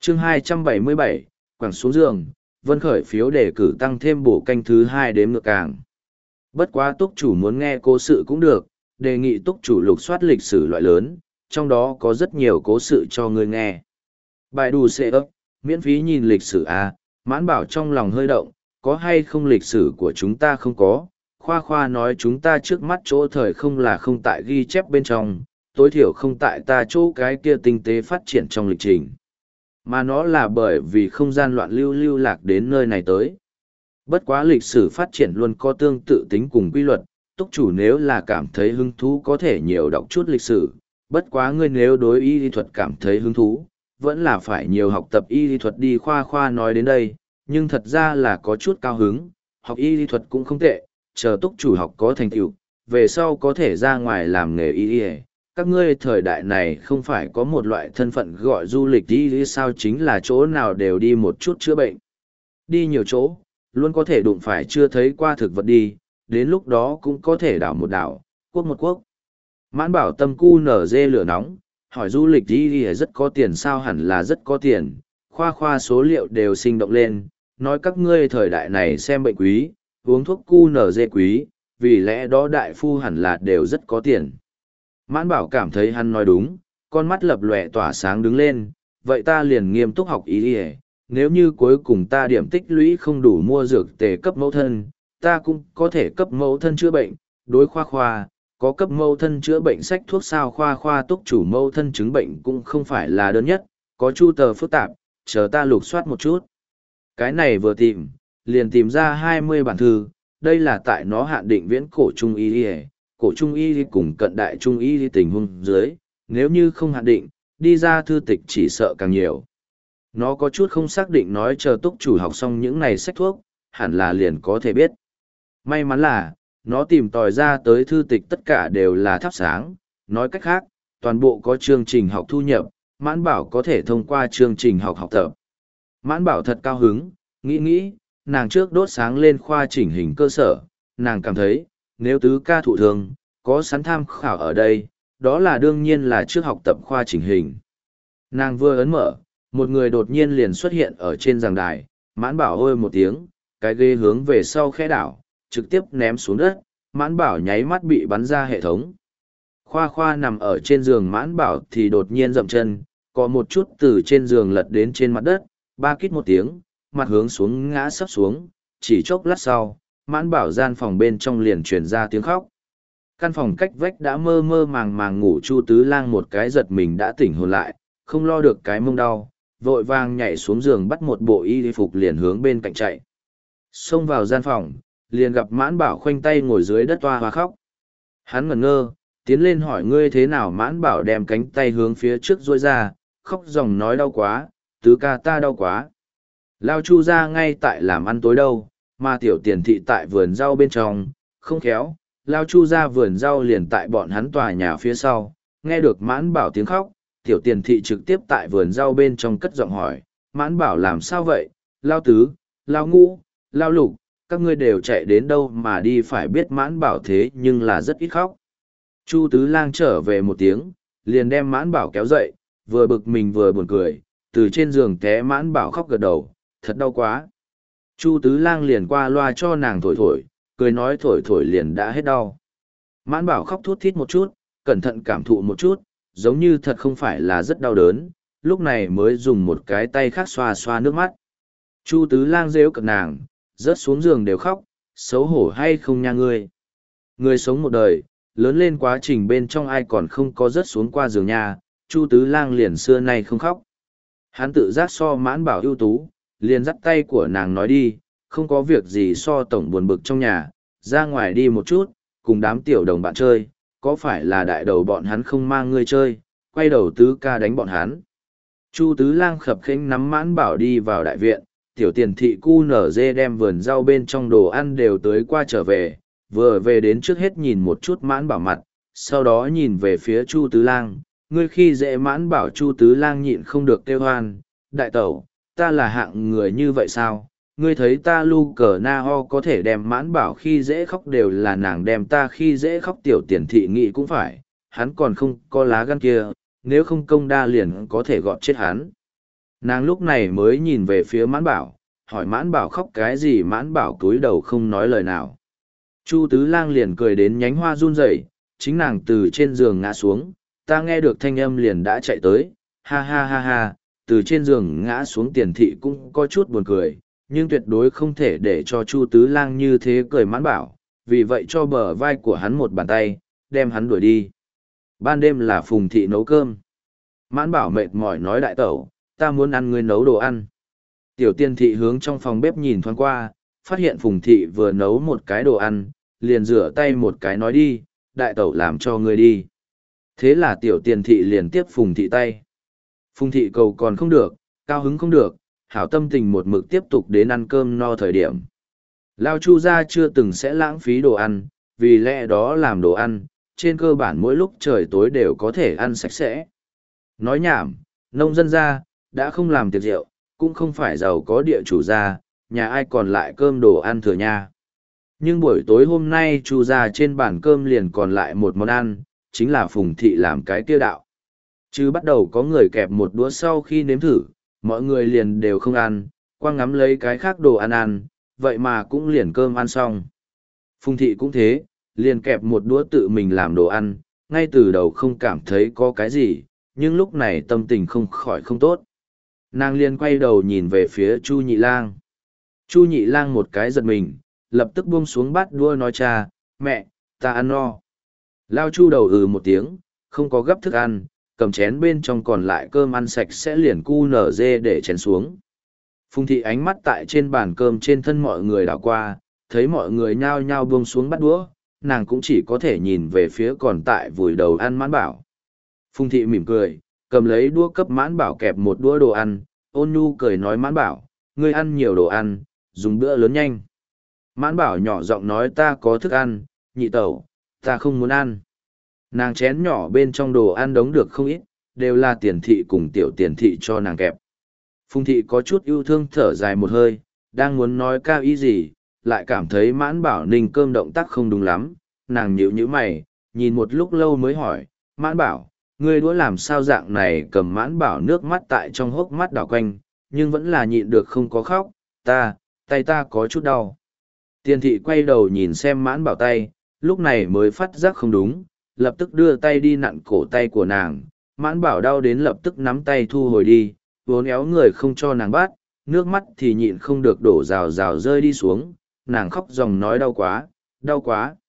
Chương 277, quẳng xuống giường, Vân khởi phiếu đề cử tăng thêm bổ canh thứ 2 đếm ngược càng. Bất quá túc chủ muốn nghe cố sự cũng được, đề nghị túc chủ lục soát lịch sử loại lớn, trong đó có rất nhiều cố sự cho người nghe. Bài đù xệ ấp, miễn phí nhìn lịch sử à, mãn bảo trong lòng hơi động, có hay không lịch sử của chúng ta không có. Khoa khoa nói chúng ta trước mắt chỗ thời không là không tại ghi chép bên trong, tối thiểu không tại ta chỗ cái kia tinh tế phát triển trong lịch trình. Mà nó là bởi vì không gian loạn lưu lưu lạc đến nơi này tới. Bất quá lịch sử phát triển luôn có tương tự tính cùng quy luật, túc chủ nếu là cảm thấy hứng thú có thể nhiều đọc chút lịch sử, bất quá ngươi nếu đối y lý thuật cảm thấy hứng thú, vẫn là phải nhiều học tập y lý thuật đi. Khoa khoa nói đến đây, nhưng thật ra là có chút cao hứng, học y lý thuật cũng không tệ, chờ túc chủ học có thành tựu, về sau có thể ra ngoài làm nghề y lý. Các ngươi thời đại này không phải có một loại thân phận gọi du lịch y lý sao, chính là chỗ nào đều đi một chút chữa bệnh. Đi nhiều chỗ, luôn có thể đụng phải chưa thấy qua thực vật đi, đến lúc đó cũng có thể đảo một đảo, quốc một quốc. Mãn bảo tâm cu nở dê lửa nóng, hỏi du lịch đi rất có tiền sao? Hẳn là rất có tiền. Khoa khoa số liệu đều sinh động lên, nói các ngươi thời đại này xem bệnh quý, uống thuốc cu nở dê quý, vì lẽ đó đại phu hẳn là đều rất có tiền. Mãn bảo cảm thấy hắn nói đúng, con mắt lập lòe tỏa sáng đứng lên, vậy ta liền nghiêm túc học ý đi. Nếu như cuối cùng ta điểm tích lũy không đủ mua dược tề cấp mẫu thân, ta cũng có thể cấp mẫu thân chữa bệnh. Đối khoa khoa, có cấp mẫu thân chữa bệnh sách thuốc sao? Khoa khoa túc chủ mẫu thân chứng bệnh cũng không phải là đơn nhất, có chu tờ phức tạp, chờ ta lục soát một chút. Cái này vừa tìm, liền tìm ra 20 bản thư, đây là tại nó hạn định viễn cổ trung y, cổ trung y cùng cận đại trung y tình huống dưới, nếu như không hạn định, đi ra thư tịch chỉ sợ càng nhiều. Nó có chút không xác định, nói chờ túc chủ học xong những này sách thuốc, hẳn là liền có thể biết. May mắn là, nó tìm tòi ra tới thư tịch tất cả đều là thắp sáng, nói cách khác, toàn bộ có chương trình học thu nhập, mãn bảo có thể thông qua chương trình học học tập. Mãn bảo thật cao hứng, nghĩ, nàng trước đốt sáng lên khoa chỉnh hình cơ sở, nàng cảm thấy, nếu tứ ca thụ thường, có sẵn tham khảo ở đây, đó là đương nhiên là trước học tập khoa chỉnh hình. Nàng vừa ấn mở, một người đột nhiên liền xuất hiện ở trên giảng đài, mãn bảo ôi một tiếng, cái ghế hướng về sau khẽ đảo, trực tiếp ném xuống đất, mãn bảo nháy mắt bị bắn ra hệ thống. Khoa khoa nằm ở trên giường, mãn bảo thì đột nhiên dậm chân, có một chút từ trên giường lật đến trên mặt đất, ba kít một tiếng, mặt hướng xuống ngã sấp xuống, chỉ chốc lát sau, mãn bảo gian phòng bên trong liền truyền ra tiếng khóc. Căn phòng cách vách đã mơ mơ màng màng ngủ Chu Tứ Lang một cái giật mình đã tỉnh hồn lại, không lo được cái mông đau, vội vàng nhảy xuống giường bắt một bộ y phục liền hướng bên cạnh chạy. Xông vào gian phòng, liền gặp mãn bảo khoanh tay ngồi dưới đất toa hoa khóc. Hắn ngẩn ngơ, tiến lên hỏi ngươi thế nào? Mãn bảo đem cánh tay hướng phía trước duỗi ra, khóc ròng nói đau quá, tứ ca ta đau quá. Lao Chu ra ngay tại làm ăn tối đâu, mà tiểu tiền thị tại vườn rau bên trong, không khéo. Lao Chu ra vườn rau liền tại bọn hắn tòa nhà phía sau, nghe được mãn bảo tiếng khóc, tiểu tiền thị trực tiếp tại vườn rau bên trong cất giọng hỏi, mãn bảo làm sao vậy? Lao tứ, Lao ngũ, Lao lục, các ngươi đều chạy đến đâu mà đi? Phải biết mãn bảo thế nhưng là rất ít khóc. Chu Tứ Lang trở về một tiếng, liền đem mãn bảo kéo dậy, vừa bực mình vừa buồn cười, từ trên giường té mãn bảo khóc gật đầu, thật đau quá. Chu Tứ Lang liền qua loa cho nàng thổi thổi, cười nói thổi thổi liền đã hết đau. Mãn bảo khóc thút thít một chút, cẩn thận cảm thụ một chút, giống như thật không phải là rất đau đớn, lúc này mới dùng một cái tay khác xoa xoa nước mắt. Chu Tứ Lang rêu cợt nàng, rớt xuống giường đều khóc, xấu hổ hay không nha ngươi. Người sống một đời, lớn lên quá trình bên trong ai còn không có rớt xuống qua giường nha, Chu Tứ Lang liền xưa nay không khóc. Hắn tự giác so mãn bảo ưu tú, liền dắt tay của nàng nói đi, không có việc gì so tổng buồn bực trong nhà, ra ngoài đi một chút, cùng đám tiểu đồng bạn chơi, có phải là đại đầu bọn hắn không mang ngươi chơi, quay đầu tứ ca đánh bọn hắn. Chu Tứ Lang khập khênh nắm mãn bảo đi vào đại viện, tiểu tiền thị cu nở dê đem vườn rau bên trong đồ ăn đều tới qua trở về, vừa về đến trước hết nhìn một chút mãn bảo mặt, sau đó nhìn về phía Chu Tứ Lang, ngươi khi dễ mãn bảo. Chu Tứ Lang nhịn không được kêu hoan, đại tẩu, ta là hạng người như vậy sao? Ngươi thấy ta lu cờ na ho có thể đem mãn bảo khi dễ khóc đều là nàng đem ta khi dễ khóc. Tiểu tiền thị nghĩ cũng phải, hắn còn không có lá gan kia, nếu không công đa liền có thể gọt chết hắn. Nàng lúc này mới nhìn về phía Mãn Bảo, hỏi Mãn Bảo khóc cái gì. Mãn Bảo cúi đầu không nói lời nào. Chu Tứ Lang liền cười đến nhánh hoa run rẩy, chính nàng từ trên giường ngã xuống, ta nghe được thanh âm liền đã chạy tới, ha ha ha ha, từ trên giường ngã xuống Tiền Thị cũng có chút buồn cười, nhưng tuyệt đối không thể để cho Chu Tứ Lang như thế cười. Mãn Bảo, vì vậy cho bờ vai của hắn một bàn tay, đem hắn đuổi đi. Ban đêm là Phùng Thị nấu cơm. Mãn Bảo mệt mỏi nói đại tẩu, ta muốn ăn ngươi nấu đồ ăn. Tiểu Tiền Thị hướng trong phòng bếp nhìn thoáng qua, phát hiện Phùng Thị vừa nấu một cái đồ ăn, liền rửa tay một cái nói đi, đại tẩu làm cho ngươi đi. Thế là Tiểu Tiền Thị liền tiếp Phùng Thị tay. Phùng Thị cầu còn không được, cao hứng không được, hảo tâm tình một mực tiếp tục đến ăn cơm no thời điểm. Lao Chu gia chưa từng sẽ lãng phí đồ ăn, vì lẽ đó làm đồ ăn, trên cơ bản mỗi lúc trời tối đều có thể ăn sạch sẽ. Nói nhảm, nông dân gia, đã không làm tiệc rượu, cũng không phải giàu có địa chủ gia, nhà ai còn lại cơm đồ ăn thừa nha. Nhưng buổi tối hôm nay Chu gia trên bàn cơm liền còn lại một món ăn, chính là Phùng Thị làm cái kia đạo. Chứ bắt đầu có người kẹp một đũa sau khi nếm thử, mọi người liền đều không ăn, quang ngắm lấy cái khác đồ ăn ăn, vậy mà cũng liền cơm ăn xong. Phùng Thị cũng thế, liền kẹp một đũa tự mình làm đồ ăn, ngay từ đầu không cảm thấy có cái gì, nhưng lúc này tâm tình không khỏi không tốt. Nàng liền quay đầu nhìn về phía Chu Nhị Lang. Chu Nhị Lang một cái giật mình, lập tức buông xuống bát đũa nói cha, mẹ, ta ăn no. Lao Chu đầu một tiếng, không có gấp thức ăn, cầm chén bên trong còn lại cơm ăn sạch sẽ liền cu nở dê để chén xuống. Phùng Thị ánh mắt tại trên bàn cơm trên thân mọi người đảo qua, thấy mọi người nhao nhao buông xuống bắt đũa, nàng cũng chỉ có thể nhìn về phía còn tại vùi đầu ăn Mãn Bảo. Phùng Thị mỉm cười, cầm lấy đũa cấp Mãn Bảo kẹp một đũa đồ ăn, ôn nhu cười nói Mãn Bảo, ngươi ăn nhiều đồ ăn, dùng bữa lớn nhanh. Mãn Bảo nhỏ giọng nói ta có thức ăn, nhị tẩu, ta không muốn ăn. Nàng chén nhỏ bên trong đồ ăn đống được không ít, đều là Tiền Thị cùng Tiểu Tiền Thị cho nàng kẹp. Phùng Thị có chút yêu thương thở dài một hơi, đang muốn nói cao ý gì, lại cảm thấy Mãn Bảo ninh cơm động tác không đúng lắm, nàng nhíu nhíu mày, nhìn một lúc lâu mới hỏi, Mãn Bảo, ngươi đũa làm sao dạng này? Cầm Mãn Bảo nước mắt tại trong hốc mắt đảo quanh, nhưng vẫn là nhịn được không có khóc, tay ta có chút đau. Tiền Thị quay đầu nhìn xem Mãn Bảo tay, lúc này mới phát giác không đúng, lập tức đưa tay đi nặn cổ tay của nàng, Mãn Bảo đau đến lập tức nắm tay thu hồi đi, vốn éo người không cho nàng bắt, nước mắt thì nhịn không được đổ rào rào rơi đi xuống, nàng khóc ròng nói đau quá, đau quá.